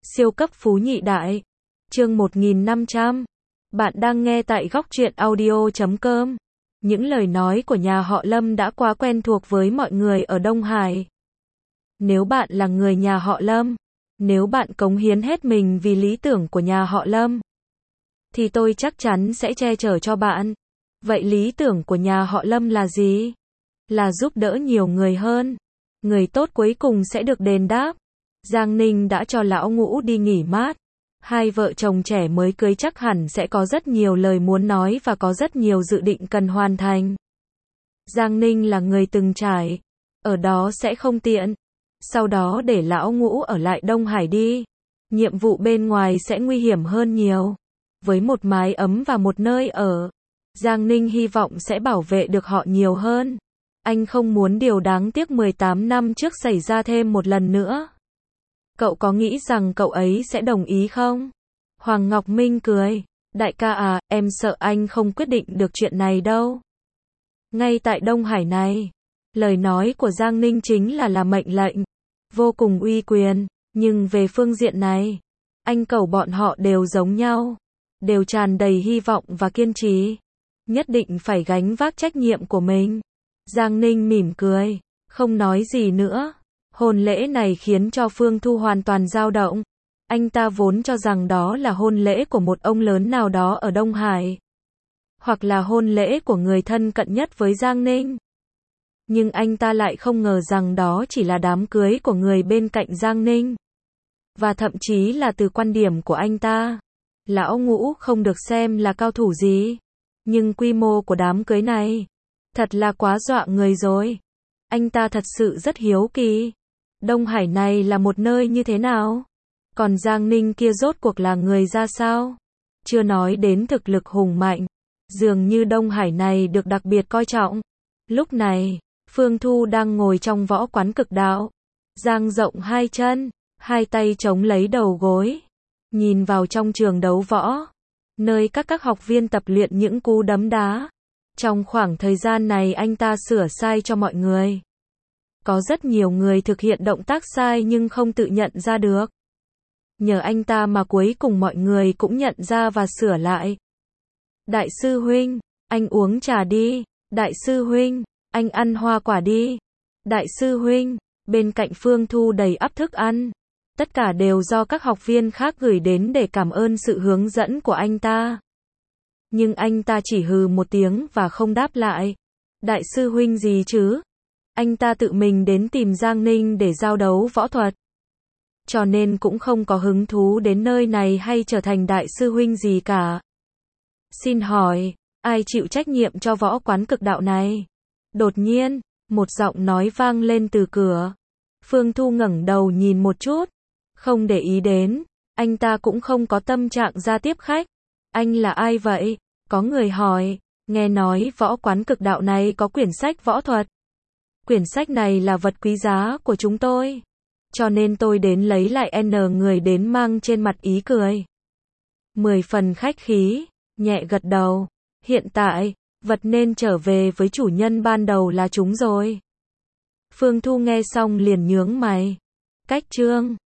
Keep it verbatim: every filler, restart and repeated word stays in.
Siêu cấp phú nhị đại. Chương một nghìn năm trăm. Bạn đang nghe tại góc truyện audio chấm com. Những lời nói của nhà họ Lâm đã quá quen thuộc với mọi người ở Đông Hải. Nếu bạn là người nhà họ Lâm, nếu bạn cống hiến hết mình vì lý tưởng của nhà họ Lâm, thì tôi chắc chắn sẽ che chở cho bạn. Vậy lý tưởng của nhà họ Lâm là gì? Là giúp đỡ nhiều người hơn. Người tốt cuối cùng sẽ được đền đáp. Giang Ninh đã cho lão Ngũ đi nghỉ mát. Hai vợ chồng trẻ mới cưới chắc hẳn sẽ có rất nhiều lời muốn nói và có rất nhiều dự định cần hoàn thành. Giang Ninh là người từng trải. Ở đó sẽ không tiện. Sau đó để lão Ngũ ở lại Đông Hải đi. Nhiệm vụ bên ngoài sẽ nguy hiểm hơn nhiều. Với một mái ấm và một nơi ở, Giang Ninh hy vọng sẽ bảo vệ được họ nhiều hơn. Anh không muốn điều đáng tiếc mười tám năm trước xảy ra thêm một lần nữa. Cậu có nghĩ rằng cậu ấy sẽ đồng ý không? Hoàng Ngọc Minh cười. Đại ca à, em sợ anh không quyết định được chuyện này đâu. Ngay tại Đông Hải này, lời nói của Giang Ninh chính là là mệnh lệnh. Vô cùng uy quyền. Nhưng về phương diện này, anh cậu bọn họ đều giống nhau. Đều tràn đầy hy vọng và kiên trì. Nhất định phải gánh vác trách nhiệm của mình. Giang Ninh mỉm cười. Không nói gì nữa. Hôn lễ này khiến cho Phương Thu hoàn toàn dao động. Anh ta vốn cho rằng đó là hôn lễ của một ông lớn nào đó ở Đông Hải. Hoặc là hôn lễ của người thân cận nhất với Giang Ninh. Nhưng anh ta lại không ngờ rằng đó chỉ là đám cưới của người bên cạnh Giang Ninh. Và thậm chí là từ quan điểm của anh ta, lão Ngũ không được xem là cao thủ gì. Nhưng quy mô của đám cưới này, thật là quá dọa người rồi. Anh ta thật sự rất hiếu kỳ. Đông Hải này là một nơi như thế nào? Còn Giang Ninh kia rốt cuộc là người ra sao? Chưa nói đến thực lực hùng mạnh. Dường như Đông Hải này được đặc biệt coi trọng. Lúc này, Phương Thu đang ngồi trong võ quán cực đạo. Dang rộng hai chân, hai tay chống lấy đầu gối. Nhìn vào trong trường đấu võ. Nơi các các học viên tập luyện những cú đấm đá. Trong khoảng thời gian này anh ta sửa sai cho mọi người. Có rất nhiều người thực hiện động tác sai nhưng không tự nhận ra được. Nhờ anh ta mà cuối cùng mọi người cũng nhận ra và sửa lại. Đại sư huynh, anh uống trà đi. Đại sư huynh, anh ăn hoa quả đi. Đại sư huynh, bên cạnh Phương Thu đầy ắp thức ăn. Tất cả đều do các học viên khác gửi đến để cảm ơn sự hướng dẫn của anh ta. Nhưng anh ta chỉ hừ một tiếng và không đáp lại. Đại sư huynh gì chứ? Anh ta tự mình đến tìm Giang Ninh để giao đấu võ thuật. Cho nên cũng không có hứng thú đến nơi này hay trở thành đại sư huynh gì cả. Xin hỏi, ai chịu trách nhiệm cho võ quán cực đạo này? Đột nhiên, một giọng nói vang lên từ cửa. Phương Thu ngẩng đầu nhìn một chút. Không để ý đến, anh ta cũng không có tâm trạng ra tiếp khách. Anh là ai vậy? Có người hỏi. Nghe nói võ quán cực đạo này có quyển sách võ thuật. Quyển sách này là vật quý giá của chúng tôi. Cho nên tôi đến lấy lại N người đến mang trên mặt ý cười. Mười phần khách khí, nhẹ gật đầu. Hiện tại, vật nên trở về với chủ nhân ban đầu là chúng rồi. Phương Thu nghe xong liền nhướng mày. Cách chương.